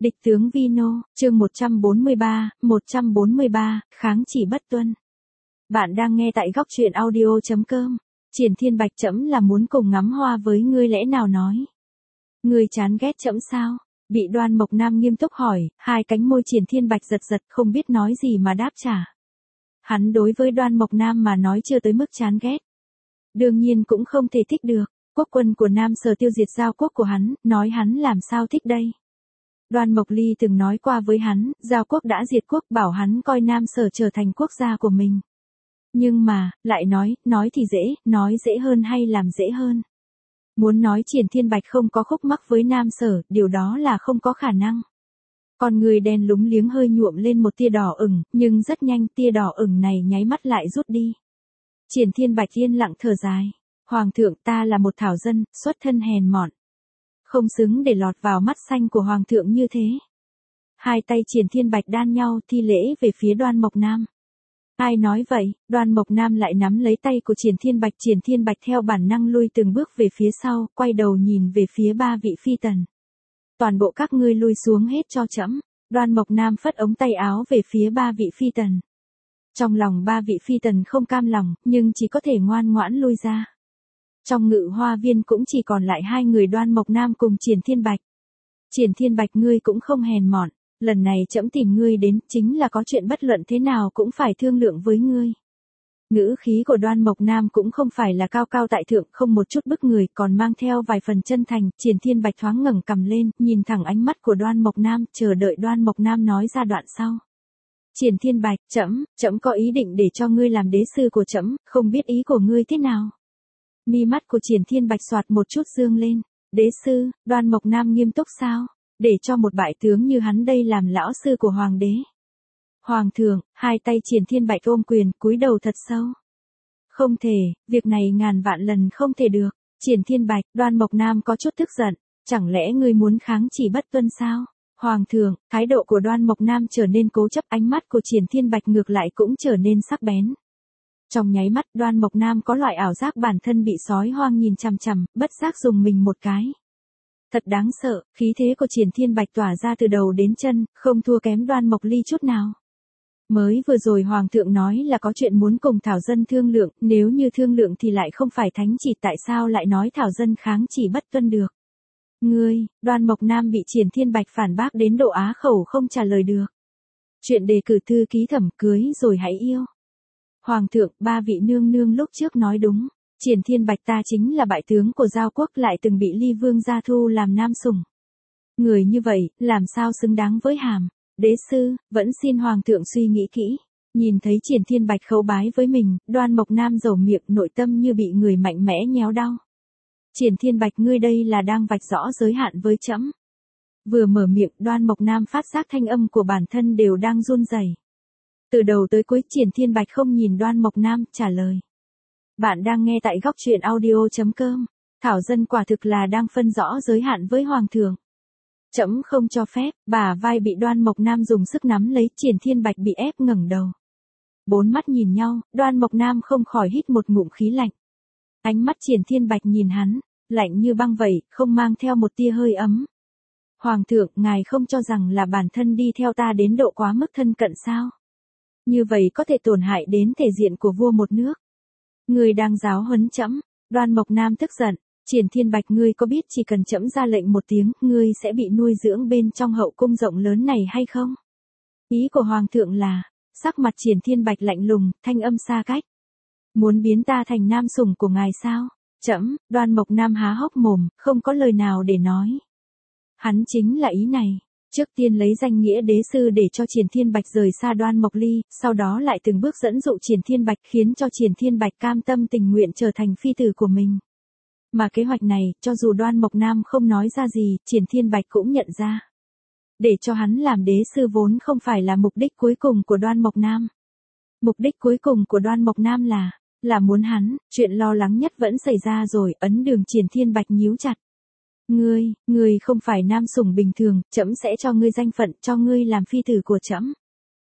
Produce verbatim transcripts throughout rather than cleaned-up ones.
Địch tướng Vino, chương một trăm bốn mươi ba, một trăm bốn mươi ba, kháng chỉ bất tuân. Bạn đang nghe tại góc truyện audio chấm com. Triển Thiên Bạch trẫm là muốn cùng ngắm hoa với ngươi lẽ nào nói. Ngươi chán ghét trẫm sao? Bị Đoan Mộc Nam nghiêm túc hỏi, hai cánh môi Triển Thiên Bạch giật giật không biết nói gì mà đáp trả. Hắn đối với Đoan Mộc Nam mà nói chưa tới mức chán ghét. Đương nhiên cũng không thể thích được, quốc quân của Nam Sở tiêu diệt giao quốc của hắn, nói hắn làm sao thích đây. Đoan Mộc Ly từng nói qua với hắn, giao quốc đã diệt quốc bảo hắn coi Nam Sở trở thành quốc gia của mình. Nhưng mà, lại nói, nói thì dễ, nói dễ hơn hay làm dễ hơn. Muốn nói Triển Thiên Bạch không có khúc mắc với Nam Sở, điều đó là không có khả năng. Con người đen lúng liếng hơi nhuộm lên một tia đỏ ửng, nhưng rất nhanh tia đỏ ửng này nháy mắt lại rút đi. Triển Thiên Bạch yên lặng thở dài. Hoàng thượng, ta là một thảo dân, xuất thân hèn mọn. Không xứng để lọt vào mắt xanh của Hoàng thượng như thế. Hai tay Triển Thiên Bạch đan nhau thi lễ về phía Đoan Mộc Nam. Ai nói vậy? Đoan Mộc Nam lại nắm lấy tay của Triển Thiên Bạch. Triển Thiên Bạch theo bản năng lui từng bước về phía sau, quay đầu nhìn về phía ba vị phi tần. Toàn bộ các ngươi lui xuống hết cho trẫm. Đoan Mộc Nam phất ống tay áo về phía ba vị phi tần. Trong lòng ba vị phi tần không cam lòng, nhưng chỉ có thể ngoan ngoãn lui ra. Trong ngự hoa viên cũng chỉ còn lại hai người Đoan Mộc Nam cùng Triển Thiên Bạch. Triển Thiên Bạch, ngươi cũng không hèn mọn, lần này trẫm tìm ngươi đến chính là có chuyện bất luận thế nào cũng phải thương lượng với ngươi. Ngữ khí của Đoan Mộc Nam cũng không phải là cao cao tại thượng, không một chút bức người, còn mang theo vài phần chân thành. Triển Thiên Bạch thoáng ngẩng cằm lên, nhìn thẳng ánh mắt của Đoan Mộc Nam, chờ đợi Đoan Mộc Nam nói ra đoạn sau. Triển Thiên Bạch, trẫm, trẫm có ý định để cho ngươi làm đế sư của trẫm, không biết ý của ngươi thế nào. Mi mắt của Triển Thiên Bạch xoạt một chút dương lên. Đế sư? Đoan Mộc Nam nghiêm túc sao? Để cho một bại tướng như hắn đây làm lão sư của hoàng đế. Hoàng thượng, hai tay Triển Thiên Bạch ôm quyền, cúi đầu thật sâu. Không thể, việc này ngàn vạn lần không thể được. Triển Thiên Bạch, Đoan Mộc Nam có chút tức giận. Chẳng lẽ ngươi muốn kháng chỉ bất tuân sao? Hoàng thượng, thái độ của Đoan Mộc Nam trở nên cố chấp, ánh mắt của Triển Thiên Bạch ngược lại cũng trở nên sắc bén. Trong nháy mắt, Đoan Mộc Nam có loại ảo giác bản thân bị sói hoang nhìn chằm chằm, bất giác dùng mình một cái. Thật đáng sợ, khí thế của Triển Thiên Bạch tỏa ra từ đầu đến chân, không thua kém Đoan Mộc Ly chút nào. Mới vừa rồi Hoàng thượng nói là có chuyện muốn cùng Thảo Dân thương lượng, nếu như thương lượng thì lại không phải thánh chỉ, tại sao lại nói Thảo Dân kháng chỉ bất tuân được. Ngươi, Đoan Mộc Nam bị Triển Thiên Bạch phản bác đến độ á khẩu không trả lời được. Chuyện đề cử thư ký thẩm cưới rồi hãy yêu. Hoàng thượng, ba vị nương nương lúc trước nói đúng, Triển Thiên Bạch ta chính là bại tướng của giao quốc, lại từng bị Ly Vương gia thu làm nam sủng. Người như vậy, làm sao xứng đáng với hàm đế sư, vẫn xin Hoàng thượng suy nghĩ kỹ. Nhìn thấy Triển Thiên Bạch khấu bái với mình, Đoan Mộc Nam dầu miệng, nội tâm như bị người mạnh mẽ nhéo đau. Triển Thiên Bạch, ngươi đây là đang vạch rõ giới hạn với trẫm. Vừa mở miệng, Đoan Mộc Nam phát giác thanh âm của bản thân đều đang run rẩy. Từ đầu tới cuối Triển Thiên Bạch không nhìn Đoan Mộc Nam, trả lời. Bạn đang nghe tại góc truyện audio chấm com. Thảo Dân quả thực là đang phân rõ giới hạn với Hoàng thượng. Trẫm không cho phép. Bả vai bị Đoan Mộc Nam dùng sức nắm lấy, Triển Thiên Bạch bị ép ngẩng đầu. Bốn mắt nhìn nhau, Đoan Mộc Nam không khỏi hít một ngụm khí lạnh. Ánh mắt Triển Thiên Bạch nhìn hắn, lạnh như băng vậy, không mang theo một tia hơi ấm. Hoàng thượng, ngài không cho rằng là bản thân đi theo ta đến độ quá mức thân cận sao? Như vậy có thể tổn hại đến thể diện của vua một nước. Ngươi đang giáo huấn trẫm. Đoan Mộc Nam tức giận. Triển Thiên Bạch, ngươi có biết chỉ cần trẫm ra lệnh một tiếng, ngươi sẽ bị nuôi dưỡng bên trong hậu cung rộng lớn này hay không? Ý của Hoàng thượng là, sắc mặt Triển Thiên Bạch lạnh lùng, thanh âm xa cách. Muốn biến ta thành nam sủng của ngài sao? Trẫm. Đoan Mộc Nam há hốc mồm, không có lời nào để nói. Hắn chính là ý này. Trước tiên lấy danh nghĩa đế sư để cho Triển Thiên Bạch rời xa Đoan Mộc Ly, sau đó lại từng bước dẫn dụ Triển Thiên Bạch, khiến cho Triển Thiên Bạch cam tâm tình nguyện trở thành phi tử của mình. Mà kế hoạch này, cho dù Đoan Mộc Nam không nói ra gì, Triển Thiên Bạch cũng nhận ra. Để cho hắn làm đế sư vốn không phải là mục đích cuối cùng của Đoan Mộc Nam. Mục đích cuối cùng của Đoan Mộc Nam là, là muốn hắn, chuyện lo lắng nhất vẫn xảy ra rồi, ấn đường Triển Thiên Bạch nhíu chặt. Ngươi, ngươi không phải nam sủng bình thường, trẫm sẽ cho ngươi danh phận, cho ngươi làm phi tử của trẫm.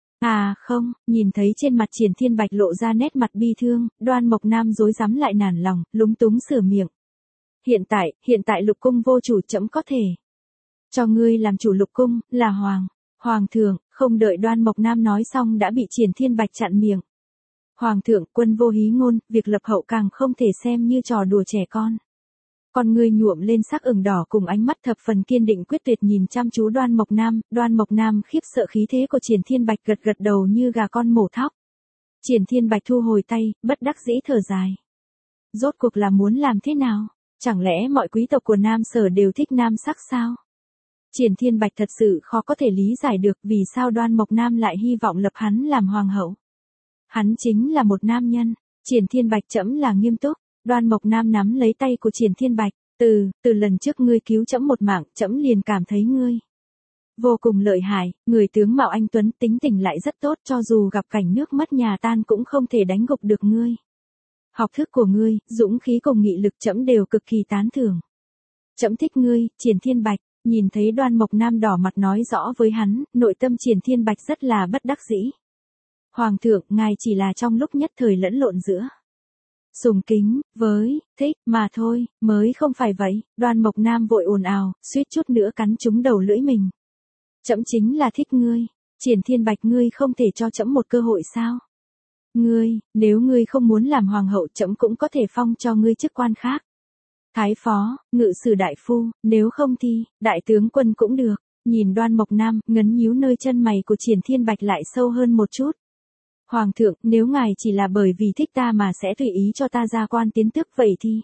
À không, nhìn thấy trên mặt Triển Thiên Bạch lộ ra nét mặt bi thương, Đoan Mộc Nam rối rắm lại nản lòng, lúng túng sửa miệng. Hiện tại, hiện tại lục cung vô chủ, trẫm có thể. Cho ngươi làm chủ lục cung, là hoàng. Hoàng thượng, không đợi Đoan Mộc Nam nói xong đã bị Triển Thiên Bạch chặn miệng. Hoàng thượng, quân vô hí ngôn, việc lập hậu càng không thể xem như trò đùa trẻ con. Con ngươi nhuộm lên sắc ửng đỏ cùng ánh mắt thập phần kiên định quyết tuyệt nhìn chăm chú Đoan Mộc Nam, Đoan Mộc Nam khiếp sợ khí thế của Triển Thiên Bạch gật gật đầu như gà con mổ thóc. Triển Thiên Bạch thu hồi tay, bất đắc dĩ thở dài. Rốt cuộc là muốn làm thế nào? Chẳng lẽ mọi quý tộc của Nam Sở đều thích nam sắc sao? Triển Thiên Bạch thật sự khó có thể lý giải được vì sao Đoan Mộc Nam lại hy vọng lập hắn làm hoàng hậu. Hắn chính là một nam nhân. Triển Thiên Bạch trẫm là nghiêm túc. Đoan Mộc Nam nắm lấy tay của Triển Thiên Bạch. Từ, từ lần trước ngươi cứu trẫm một mạng, trẫm liền cảm thấy ngươi vô cùng lợi hại, người tướng mạo anh tuấn, tính tình lại rất tốt, cho dù gặp cảnh nước mất nhà tan cũng không thể đánh gục được ngươi. Học thức của ngươi, dũng khí cùng nghị lực trẫm đều cực kỳ tán thưởng. Trẫm thích ngươi, Triển Thiên Bạch. Nhìn thấy Đoan Mộc Nam đỏ mặt nói rõ với hắn, nội tâm Triển Thiên Bạch rất là bất đắc dĩ. Hoàng thượng, ngài chỉ là trong lúc nhất thời lẫn lộn giữa sùng kính, với, thích, mà thôi, mới không phải vậy. Đoan Mộc Nam vội ồn ào, suýt chút nữa cắn trúng đầu lưỡi mình. Trẫm chính là thích ngươi. Triển Thiên Bạch, ngươi không thể cho trẫm một cơ hội sao? Ngươi, nếu ngươi không muốn làm hoàng hậu, trẫm cũng có thể phong cho ngươi chức quan khác. Thái phó, ngự sử đại phu, nếu không thì, đại tướng quân cũng được. Nhìn Đoan Mộc Nam, ngấn nhíu nơi chân mày của Triển Thiên Bạch lại sâu hơn một chút. Hoàng thượng, nếu ngài chỉ là bởi vì thích ta mà sẽ tùy ý cho ta ra quan tiến tước vậy thì.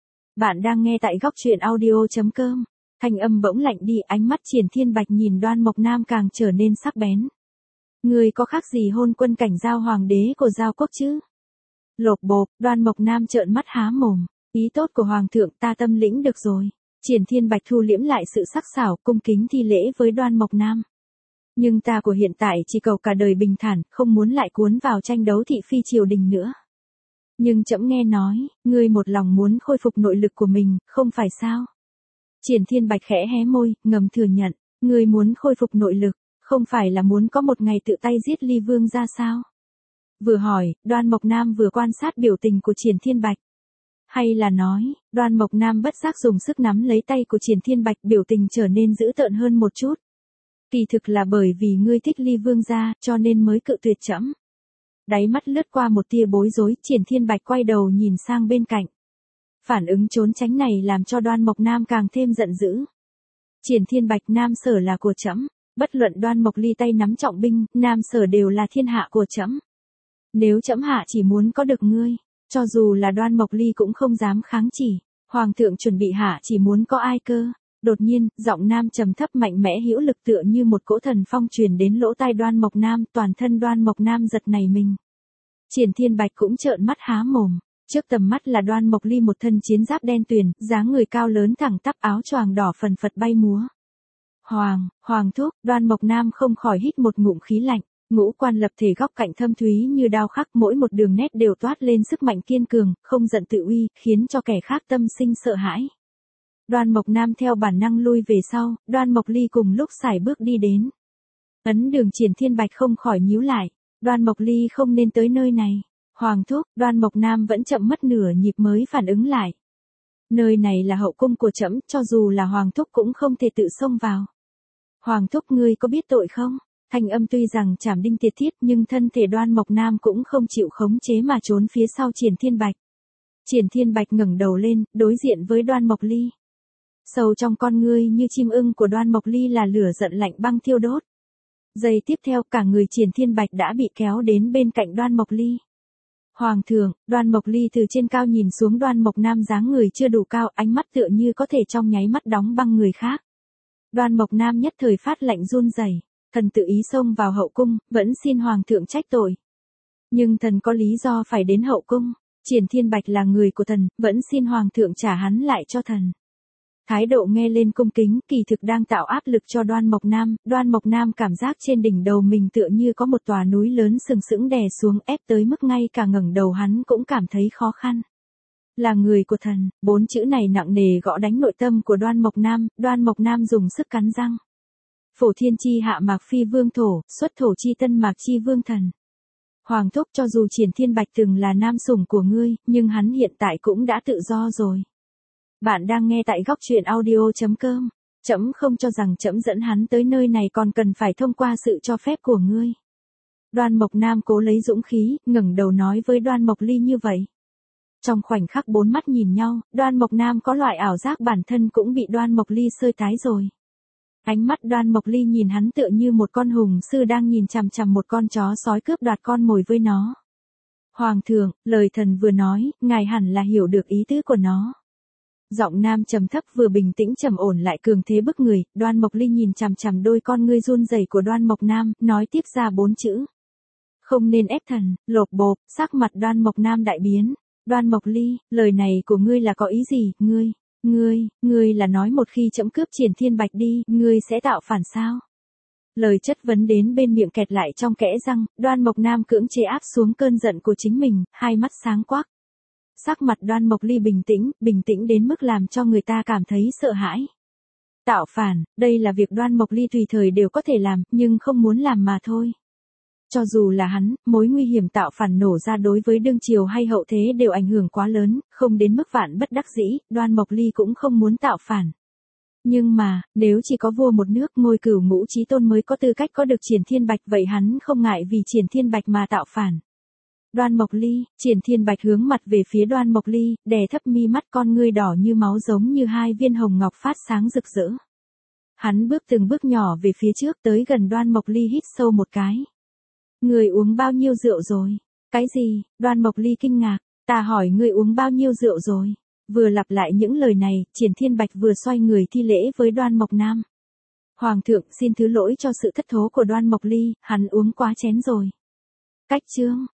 Bạn đang nghe tại góc truyện audio chấm com. Thanh âm bỗng lạnh đi, ánh mắt Triển Thiên Bạch nhìn Đoan Mộc Nam càng trở nên sắc bén. Ngươi có khác gì hôn quân cảnh giao hoàng đế của giao quốc chứ? Lột bộp, Đoan Mộc Nam trợn mắt há mồm. Ý tốt của hoàng thượng ta tâm lĩnh được rồi. Triển Thiên Bạch thu liễm lại sự sắc sảo, cung kính thi lễ với Đoan Mộc Nam. Nhưng ta của hiện tại chỉ cầu cả đời bình thản, không muốn lại cuốn vào tranh đấu thị phi triều đình nữa. Nhưng trẫm nghe nói, ngươi một lòng muốn khôi phục nội lực của mình, không phải sao? Triển Thiên Bạch khẽ hé môi, ngầm thừa nhận, ngươi muốn khôi phục nội lực, không phải là muốn có một ngày tự tay giết Ly Vương ra sao? Vừa hỏi, Đoan Mộc Nam vừa quan sát biểu tình của Triển Thiên Bạch. Hay là nói, Đoan Mộc Nam bất giác dùng sức nắm lấy tay của Triển Thiên Bạch, biểu tình trở nên dữ tợn hơn một chút. Kỳ thực là bởi vì ngươi thích Ly Vương gia, cho nên mới cự tuyệt trẫm. Đáy mắt lướt qua một tia bối rối, Triển Thiên Bạch quay đầu nhìn sang bên cạnh. Phản ứng trốn tránh này làm cho Đoan Mộc Nam càng thêm giận dữ. Triển Thiên Bạch, Nam Sở là của trẫm, bất luận Đoan Mộc Ly tay nắm trọng binh, Nam Sở đều là thiên hạ của trẫm. Nếu trẫm hạ chỉ muốn có được ngươi, cho dù là Đoan Mộc Ly cũng không dám kháng chỉ. Hoàng thượng chuẩn bị hạ chỉ muốn có ai cơ? Đột nhiên, giọng nam trầm thấp mạnh mẽ hữu lực tựa như một cỗ thần phong truyền đến lỗ tai Đoan Mộc Nam, toàn thân Đoan Mộc Nam giật nảy mình. Triển Thiên Bạch cũng trợn mắt há mồm, trước tầm mắt là Đoan Mộc Ly một thân chiến giáp đen tuyền, dáng người cao lớn thẳng tắp, áo choàng đỏ phần phật bay múa. Hoàng, Hoàng thúc, Đoan Mộc Nam không khỏi hít một ngụm khí lạnh, ngũ quan lập thể góc cạnh thâm thúy như đao khắc, mỗi một đường nét đều toát lên sức mạnh kiên cường, không giận tự uy, khiến cho kẻ khác tâm sinh sợ hãi. Đoan Mộc Nam theo bản năng lui về sau, Đoan Mộc Ly cùng lúc sải bước đi đến. Ấn đường Triển Thiên Bạch không khỏi nhíu lại, Đoan Mộc Ly không nên tới nơi này. Hoàng thúc, Đoan Mộc Nam vẫn chậm mất nửa nhịp mới phản ứng lại. Nơi này là hậu cung của trẫm, cho dù là Hoàng thúc cũng không thể tự xông vào. Hoàng thúc, ngươi có biết tội không? Thanh âm tuy rằng chảm đinh tiệt thiết nhưng thân thể Đoan Mộc Nam cũng không chịu khống chế mà trốn phía sau Triển Thiên Bạch. Triển Thiên Bạch ngẩng đầu lên, đối diện với Đoan Mộc Ly. Sâu trong con ngươi như chim ưng của Đoan Mộc Ly là lửa giận lạnh băng thiêu đốt. Giây tiếp theo cả người Triển Thiên Bạch đã bị kéo đến bên cạnh Đoan Mộc Ly. Hoàng thượng, Đoan Mộc Ly từ trên cao nhìn xuống Đoan Mộc Nam dáng người chưa đủ cao, ánh mắt tựa như có thể trong nháy mắt đóng băng người khác. Đoan Mộc Nam nhất thời phát lạnh run rẩy, thần tự ý xông vào hậu cung, vẫn xin Hoàng thượng trách tội. Nhưng thần có lý do phải đến hậu cung, Triển Thiên Bạch là người của thần, vẫn xin Hoàng thượng trả hắn lại cho thần. Thái độ nghe lên cung kính, kỳ thực đang tạo áp lực cho Đoan Mộc Nam. Đoan Mộc Nam cảm giác trên đỉnh đầu mình tựa như có một tòa núi lớn sừng sững đè xuống, ép tới mức ngay cả ngẩng đầu hắn cũng cảm thấy khó khăn. Là người của thần, bốn chữ này nặng nề gõ đánh nội tâm của Đoan Mộc Nam. Đoan Mộc Nam dùng sức cắn răng. Phổ thiên chi hạ mạc phi vương thổ, xuất thổ chi tân mạc chi vương thần. Hoàng thúc, cho dù Triển Thiên Bạch từng là nam sủng của ngươi, nhưng hắn hiện tại cũng đã tự do rồi. Bạn đang nghe tại góc truyện audio chấm com. Trẫm không cho rằng trẫm dẫn hắn tới nơi này còn cần phải thông qua sự cho phép của ngươi. Đoan Mộc Nam cố lấy dũng khí, ngẩng đầu nói với Đoan Mộc Ly như vậy. Trong khoảnh khắc bốn mắt nhìn nhau, Đoan Mộc Nam có loại ảo giác bản thân cũng bị Đoan Mộc Ly sơi tái rồi. Ánh mắt Đoan Mộc Ly nhìn hắn tựa như một con hùng sư đang nhìn chằm chằm một con chó sói cướp đoạt con mồi với nó. Hoàng thượng, lời thần vừa nói, ngài hẳn là hiểu được ý tứ của nó. Giọng nam trầm thấp vừa bình tĩnh trầm ổn lại cường thế bức người, Đoan Mộc Ly nhìn chằm chằm đôi con ngươi run rẩy của Đoan Mộc Nam, nói tiếp ra bốn chữ. Không nên ép thần, lột bộp, sắc mặt Đoan Mộc Nam đại biến. Đoan Mộc Ly, lời này của ngươi là có ý gì, ngươi, ngươi, ngươi là nói một khi trẫm cướp Triển Thiên Bạch đi, ngươi sẽ tạo phản sao? Lời chất vấn đến bên miệng kẹt lại trong kẽ răng, Đoan Mộc Nam cưỡng chế áp xuống cơn giận của chính mình, hai mắt sáng quắc. Sắc mặt Đoan Mộc Ly bình tĩnh, bình tĩnh đến mức làm cho người ta cảm thấy sợ hãi. Tạo phản, đây là việc Đoan Mộc Ly tùy thời đều có thể làm, nhưng không muốn làm mà thôi. Cho dù là hắn, mối nguy hiểm tạo phản nổ ra đối với đương triều hay hậu thế đều ảnh hưởng quá lớn, không đến mức vạn bất đắc dĩ, Đoan Mộc Ly cũng không muốn tạo phản. Nhưng mà, nếu chỉ có vua một nước ngôi cửu ngũ chí tôn mới có tư cách có được Triển Thiên Bạch vậy hắn không ngại vì Triển Thiên Bạch mà tạo phản. Đoan Mộc Ly, Triển Thiên Bạch hướng mặt về phía Đoan Mộc Ly, đè thấp mi mắt con ngươi đỏ như máu giống như hai viên hồng ngọc phát sáng rực rỡ. Hắn bước từng bước nhỏ về phía trước tới gần Đoan Mộc Ly hít sâu một cái. Người uống bao nhiêu rượu rồi? Cái gì? Đoan Mộc Ly kinh ngạc. Ta hỏi ngươi uống bao nhiêu rượu rồi? Vừa lặp lại những lời này, Triển Thiên Bạch vừa xoay người thi lễ với Đoan Mộc Nam. Hoàng thượng xin thứ lỗi cho sự thất thố của Đoan Mộc Ly, hắn uống quá chén rồi. Cách chương.